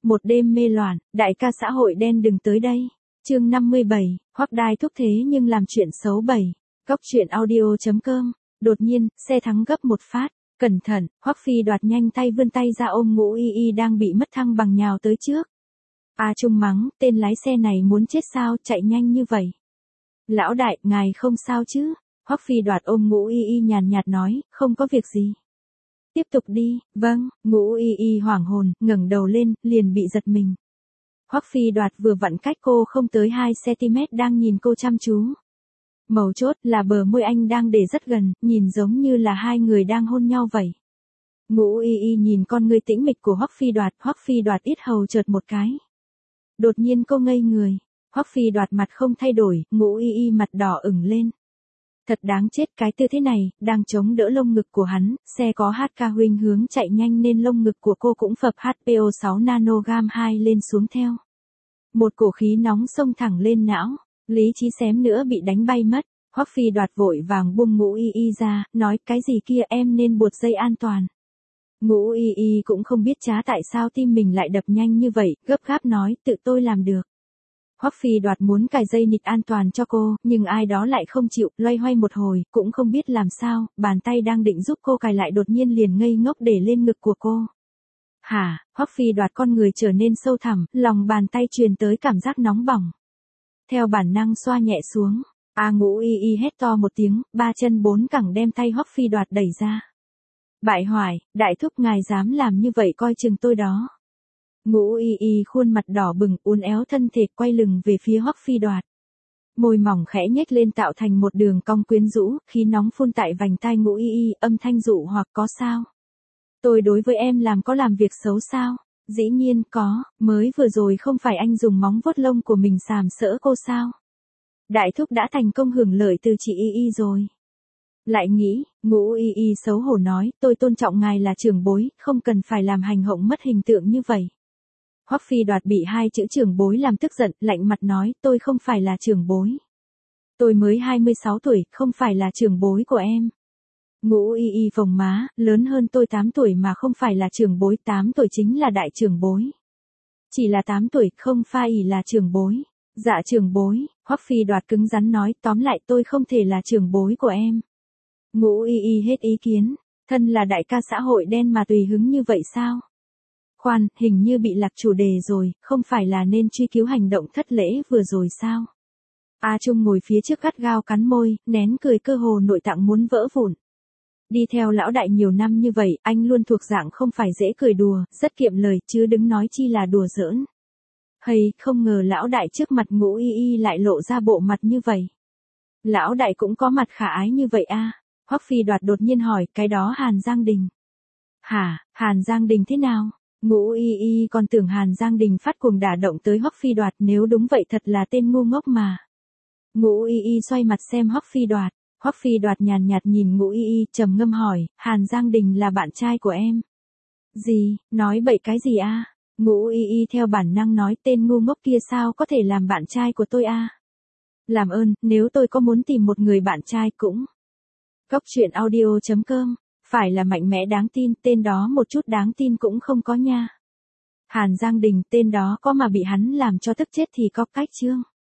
Một đêm mê loạn, đại ca xã hội đen đừng tới đây. Chương 57, Hoắc Đài thúc thế nhưng làm chuyện xấu 7. Góc truyện audio.com. Đột nhiên, xe thắng gấp một phát. Cẩn thận, Hoắc Phi Đoạt nhanh tay vươn tay ra ôm Ngũ Y Y đang bị mất thăng bằng nhào tới trước. A Trung mắng, tên lái xe này muốn chết sao, chạy nhanh như vậy. Lão đại, ngài không sao chứ? Hoắc Phi Đoạt ôm Ngũ Y Y nhàn nhạt nói, không có việc gì. Tiếp tục đi, vâng. Ngũ Y Y hoảng hồn, ngẩng đầu lên, liền bị giật mình. Hoắc Phi Đoạt vừa vặn cách cô không tới 2 cm đang nhìn cô chăm chú. Mấu chốt là bờ môi anh đang để rất gần, nhìn giống như là hai người đang hôn nhau vậy. Ngũ Y Y nhìn con ngươi tĩnh mịch của Hoắc Phi Đoạt yết hầu chợt một cái. Đột nhiên cô ngây người. Hoắc Phi Đoạt mặt không thay đổi, Ngũ Y Y mặt đỏ ửng lên. Thật đáng chết, cái tư thế này, đang chống đỡ lông ngực của hắn, xe có HK huynh hướng chạy nhanh nên lông ngực của cô cũng phập HPO 6 nanogam 2 lên xuống theo. Một cổ khí nóng xông thẳng lên não, lý trí xém nữa bị đánh bay mất. Hoắc Phi Đoạt vội vàng buông Ngũ Y Y ra, nói cái gì kia em nên buộc dây an toàn. Ngũ Y Y cũng không biết chá tại sao tim mình lại đập nhanh như vậy, gấp gáp nói tự tôi làm được. Hoắc Phi Đoạt muốn cài dây nịt an toàn cho cô, nhưng ai đó lại không chịu, loay hoay một hồi, cũng không biết làm sao, bàn tay đang định giúp cô cài lại đột nhiên liền ngây ngốc để lên ngực của cô. Hả? Hoắc Phi Đoạt con người trở nên sâu thẳm, lòng bàn tay truyền tới cảm giác nóng bỏng. Theo bản năng xoa nhẹ xuống, Ngũ Y Y hét to một tiếng, 3 chân 4 cẳng đem tay Hoắc Phi Đoạt đẩy ra. Bại hoại, đại thúc ngài dám làm như vậy coi chừng tôi đó. Ngũ Y Y khuôn mặt đỏ bừng, uốn éo thân thể quay lưng về phía Hoắc Phi Đoạt. Môi mỏng khẽ nhếch lên tạo thành một đường cong quyến rũ, khí nóng phun tại vành tai Ngũ Y Y, âm thanh dụ hoặc có sao? Tôi đối với em có làm việc xấu sao? Dĩ nhiên có, mới vừa rồi không phải anh dùng móng vuốt lông của mình sàm sỡ cô sao? Đại thúc đã thành công hưởng lợi từ chị Y Y rồi. Lại nghĩ, Ngũ Y Y xấu hổ nói, tôi tôn trọng ngài là trưởng bối, không cần phải làm hành hộng mất hình tượng như vậy. Hoắc Phi Đoạt bị 2 chữ trưởng bối làm tức giận, lạnh mặt nói, tôi không phải là trưởng bối. Tôi mới 26 tuổi, không phải là trưởng bối của em. Ngũ Y Y phồng má, lớn hơn tôi 8 tuổi mà không phải là trưởng bối, 8 tuổi chính là đại trưởng bối. Chỉ là 8 tuổi, không phải là trưởng bối. Dạ trưởng bối, Hoắc Phi Đoạt cứng rắn nói, tóm lại tôi không thể là trưởng bối của em. Ngũ Y Y hết ý kiến, thân là đại ca xã hội đen mà tùy hứng như vậy sao? Khoan, hình như bị lạc chủ đề rồi, không phải là nên truy cứu hành động thất lễ vừa rồi sao? A Trung ngồi phía trước gắt gao cắn môi, nén cười cơ hồ nội tạng muốn vỡ vụn. Đi theo lão đại nhiều năm như vậy, anh luôn thuộc dạng không phải dễ cười đùa, rất kiệm lời, chứ đừng nói chi là đùa giỡn. Hay, không ngờ lão đại trước mặt Ngũ Y Y lại lộ ra bộ mặt như vậy. Lão đại cũng có mặt khả ái như vậy à? Hoắc Phi Đoạt đột nhiên hỏi, cái đó Hàn Giang Đình. Hả, Hàn Giang Đình thế nào? Ngũ Y Y còn tưởng Hàn Giang Đình phát cuồng đả động tới Hoắc Phi Đoạt, nếu đúng vậy thật là tên ngu ngốc mà. Ngũ Y Y xoay mặt xem Hoắc Phi Đoạt. Hoắc Phi Đoạt nhàn nhạt nhìn Ngũ Y Y, trầm ngâm hỏi, Hàn Giang Đình là bạn trai của em. Gì, nói bậy cái gì a? Ngũ Y Y theo bản năng nói, tên ngu ngốc kia sao có thể làm bạn trai của tôi a? Làm ơn, nếu tôi có muốn tìm một người bạn trai cũng. Góc truyện audio.com. Phải là mạnh mẽ đáng tin, tên đó một chút đáng tin cũng không có nha. Hàn Giang Đình, tên đó có mà bị hắn làm cho tức chết thì có cách chưa?